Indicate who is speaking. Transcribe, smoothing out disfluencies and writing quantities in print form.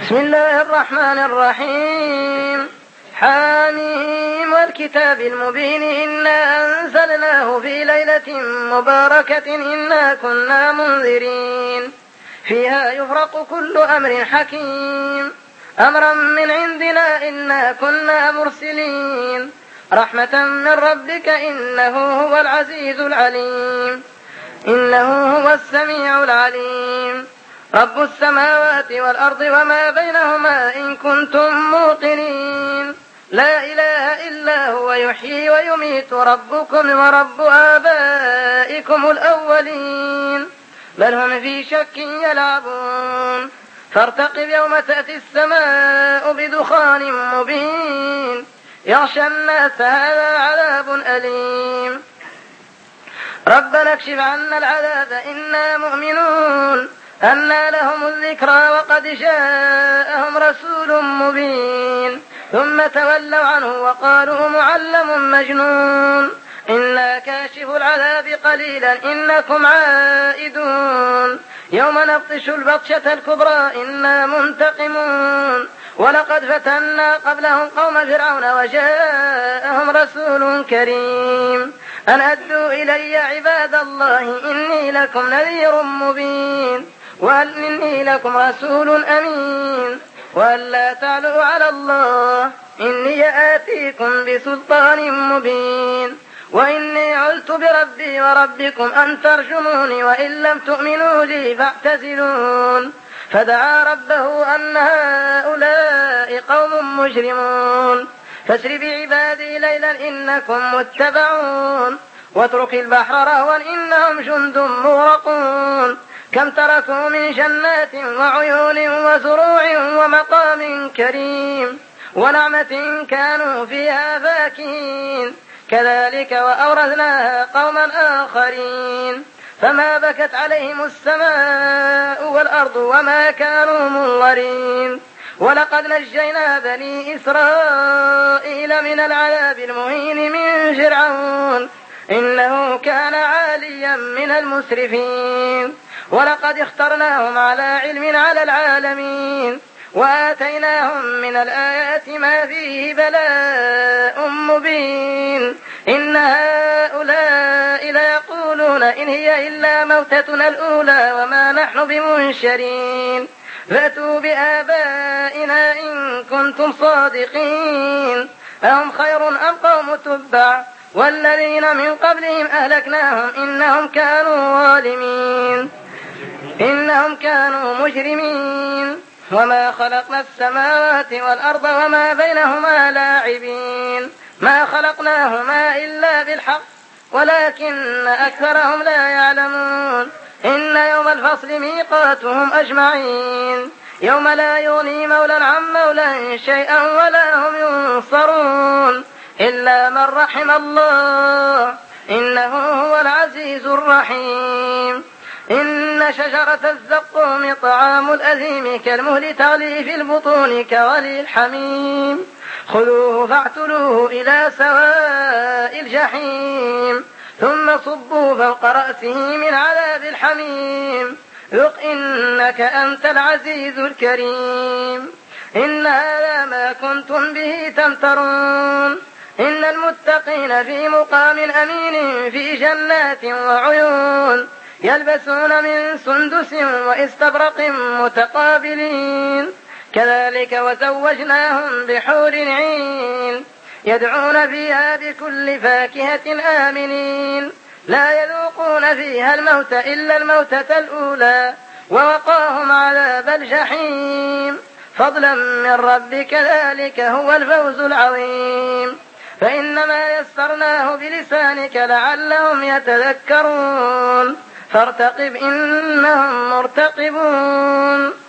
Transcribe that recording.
Speaker 1: بسم الله الرحمن الرحيم. حاميم والكتاب المبين إنا أنزلناه في ليلة مباركة إنا كنا منذرين فيها يفرق كل أمر حكيم أمرا من عندنا إنا كنا مرسلين رحمة من ربك إنه هو العزيز العليم إنه هو السميع العليم رب السماوات والأرض وما بينهما إن كنتم موقنين لا إله إلا هو يحيي ويميت ربكم ورب آبائكم الأولين بل هم في شك يلعبون فارتقب يوم تأتي السماء بدخان مبين يغشى الناس هذا عذاب أليم ربنا اكشف عنا العذاب إنا مؤمنون أنى لهم الذكرى وقد جاءهم رسول مبين ثم تولوا عنه وقالوا معلم مجنون إنا كاشف العذاب قليلا إنكم عائدون يوم نبطش البطشة الكبرى إنا منتقمون ولقد فتنا قبلهم قوم فرعون وجاءهم رسول كريم أن أدوا إلي عباد الله إني لكم نذير مبين وإني لكم رسول أمين وأن لا تعلوا على الله إني آتيكم بسلطان مبين وإني عذت بربي وربكم أن ترجموني وإن لم تؤمنوا لي فاعتزلون فدعا ربه أن هؤلاء قوم مجرمون فاسر بعبادي ليلا إنكم متبعون واترك البحر رهوا إنهم جند مغرقون كم تركوا من جنات وعيون وزروع ومقام كريم ونعمة كانوا فيها فاكهين كذلك وأورثناها قوما آخرين فما بكت عليهم السماء والأرض وما كانوا منظرين ولقد نجينا بني إسرائيل من العذاب المهين من فرعون إنه كان عاليا من المسرفين ولقد اخترناهم على علم على العالمين وآتيناهم من الآيات ما فيه بلاء مبين إن هؤلاء ليقولون إن هي إلا موتتنا الأولى وما نحن بمنشرين فأتوا بآبائنا إن كنتم صادقين أهم خير أم قوم تبع والذين من قبلهم أهلكناهم إنهم كانوا مجرمين وما خلقنا السماوات والأرض وما بينهما لاعبين ما خلقناهما إلا بالحق ولكن أكثرهم لا يعلمون إن يوم الفصل ميقاتهم أجمعين يوم لا يغني مولى عن مولى شيئا ولا هم ينصرون إلا من رحم الله إنه هو العزيز الرحيم إن شجرة الزقوم طعام الأثيم كالمهل تغلي في البطون كغلي الحميم خذوه فاعتلوه إلى سواء الجحيم ثم صبوا فوق رأسه من عذاب الحميم ذق إنك أنت العزيز الكريم إن هذا ما كنتم به تمترون إن المتقين في مقام أمين في جنات وعيون يلبسون من سندس واستبرق متقابلين كذلك وزوجناهم بحور عين يدعون فيها بكل فاكهة آمنين لا يذوقون فيها الموت إلا الموتة الأولى ووقاهم عذاب الجحيم فضلا من ربك ذلك هو الفوز العظيم فإنما يسرناه بلسانك لعلهم يتذكرون فارتقب إنهم مرتقبون